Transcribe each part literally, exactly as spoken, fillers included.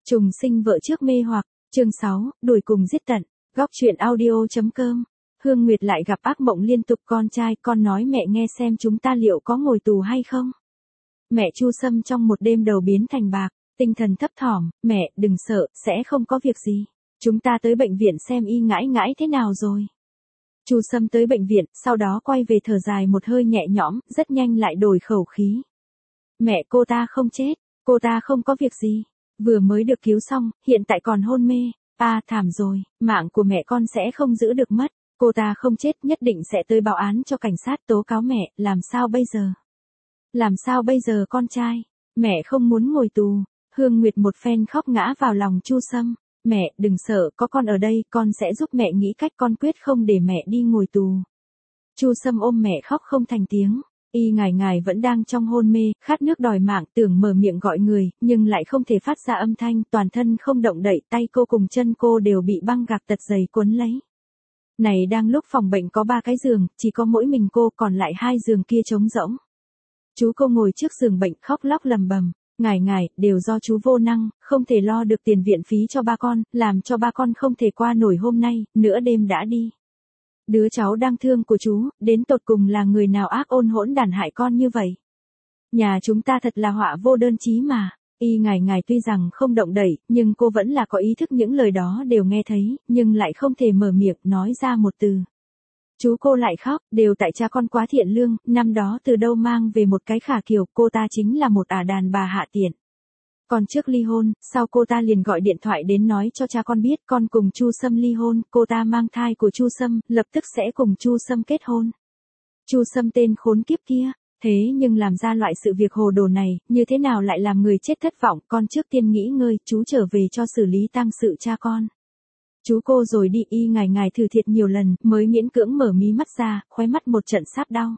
Trùng sinh vợ trước mê hoặc, chương sáu, đuổi cùng giết tận, góc chuyện audio.com. Hương Nguyệt lại gặp ác mộng liên tục. Con trai, con nói mẹ nghe xem chúng ta liệu có ngồi tù hay không. Mẹ Chu Sâm trong một đêm đầu biến thành bạc, tinh thần thấp thỏm. Mẹ, đừng sợ, sẽ không có việc gì. Chúng ta tới bệnh viện xem y ngãi ngãi thế nào rồi. Chu Sâm tới bệnh viện, sau đó quay về thở dài một hơi nhẹ nhõm, rất nhanh lại đổi khẩu khí. Mẹ cô ta không chết, cô ta không có việc gì. Vừa mới được cứu xong, hiện tại còn hôn mê. À thảm rồi, mạng của mẹ con sẽ không giữ được mất. Cô ta không chết, nhất định sẽ tới báo án cho cảnh sát tố cáo mẹ. Làm sao bây giờ? Làm sao bây giờ con trai? Mẹ không muốn ngồi tù. Hương Nguyệt một phen khóc ngã vào lòng Chu Sâm. Mẹ, đừng sợ, có con ở đây, con sẽ giúp mẹ nghĩ cách, con quyết không để mẹ đi ngồi tù. Chu Sâm ôm mẹ khóc không thành tiếng. Y ngài ngài vẫn đang trong hôn mê, khát nước đòi mạng, tưởng mở miệng gọi người, nhưng lại không thể phát ra âm thanh, toàn thân không động đậy, tay cô cùng chân cô đều bị băng gạc tật dày cuốn lấy. Này đang lúc phòng bệnh có ba cái giường, chỉ có mỗi mình cô, còn lại hai giường kia trống rỗng. Chú cô ngồi trước giường bệnh khóc lóc lầm bầm. Ngài ngài, đều do chú vô năng, không thể lo được tiền viện phí cho ba con, làm cho ba con không thể qua nổi hôm nay, nửa đêm đã đi. Đứa cháu đang thương của chú, đến tột cùng là người nào ác ôn hỗn đàn hại con như vậy. Nhà chúng ta thật là họa vô đơn chí mà. Y ngài ngài tuy rằng không động đậy, nhưng cô vẫn là có ý thức, những lời đó đều nghe thấy, nhưng lại không thể mở miệng nói ra một từ. Chú cô lại khóc, đều tại cha con quá thiện lương, năm đó từ đâu mang về một cái khả kiều, cô ta chính là một ả đàn bà hạ tiện. Còn trước ly hôn, sau cô ta liền gọi điện thoại đến nói cho cha con biết con cùng Chu Sâm ly hôn, cô ta mang thai của Chu Sâm, lập tức sẽ cùng Chu Sâm kết hôn. Chu Sâm tên khốn kiếp kia, thế nhưng làm ra loại sự việc hồ đồ này, như thế nào lại làm người chết thất vọng, con trước tiên nghỉ ngơi, chú trở về cho xử lý tang sự cha con. Chú cô rồi đi. Y ngài ngài thử thiệt nhiều lần, mới miễn cưỡng mở mí mắt ra, khóe mắt một trận sáp đau.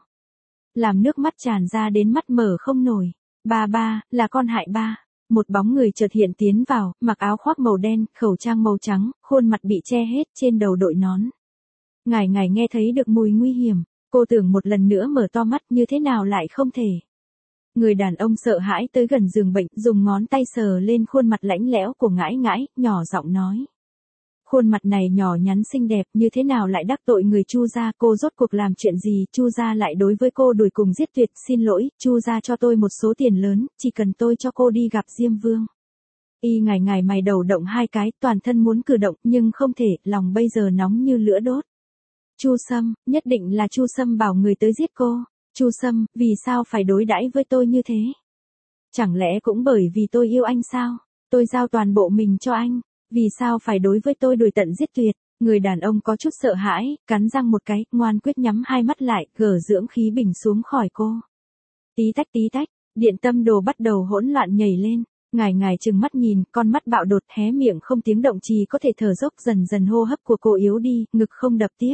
Làm nước mắt tràn ra đến mắt mở không nổi. Ba ba, là con hại ba. Một bóng người chợt hiện tiến vào, mặc áo khoác màu đen, khẩu trang màu trắng, khuôn mặt bị che hết, trên đầu đội nón. Ngài ngài nghe thấy được mùi nguy hiểm, cô tưởng một lần nữa mở to mắt, như thế nào lại không thể. Người đàn ông sợ hãi tới gần giường bệnh, dùng ngón tay sờ lên khuôn mặt lãnh lẽo của ngãi ngãi, nhỏ giọng nói. Khuôn mặt này nhỏ nhắn xinh đẹp, như thế nào lại đắc tội người Chu gia, cô rốt cuộc làm chuyện gì, Chu gia lại đối với cô đuổi cùng giết tuyệt, xin lỗi, Chu gia cho tôi một số tiền lớn, chỉ cần tôi cho cô đi gặp Diêm Vương. Y ngài ngài mày đầu động hai cái, toàn thân muốn cử động, nhưng không thể, lòng bây giờ nóng như lửa đốt. Chu Sâm, nhất định là Chu Sâm bảo người tới giết cô. Chu Sâm, vì sao phải đối đãi với tôi như thế? Chẳng lẽ cũng bởi vì tôi yêu anh sao? Tôi giao toàn bộ mình cho anh. Vì sao phải đối với tôi đuổi tận giết tuyệt? Người đàn ông có chút sợ hãi, cắn răng một cái, ngoan quyết nhắm hai mắt lại, gờ dưỡng khí bình xuống khỏi cô. Tí tách tí tách, điện tâm đồ bắt đầu hỗn loạn nhảy lên. Ngài ngài trừng mắt nhìn, con mắt bạo đột, hé miệng không tiếng động, chỉ có thể thở dốc, dần dần hô hấp của cô yếu đi, ngực không đập tiếp.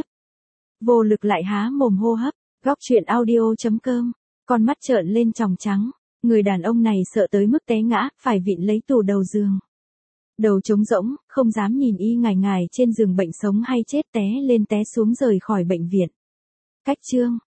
Vô lực lại há mồm hô hấp. Góc chuyện audio.com. Con mắt trợn lên tròng trắng. Người đàn ông này sợ tới mức té ngã, phải vịn lấy tủ đầu giường. Đầu trống rỗng, không dám nhìn y ngài ngài trên giường bệnh sống hay chết, té lên té xuống rời khỏi bệnh viện. Cách chương.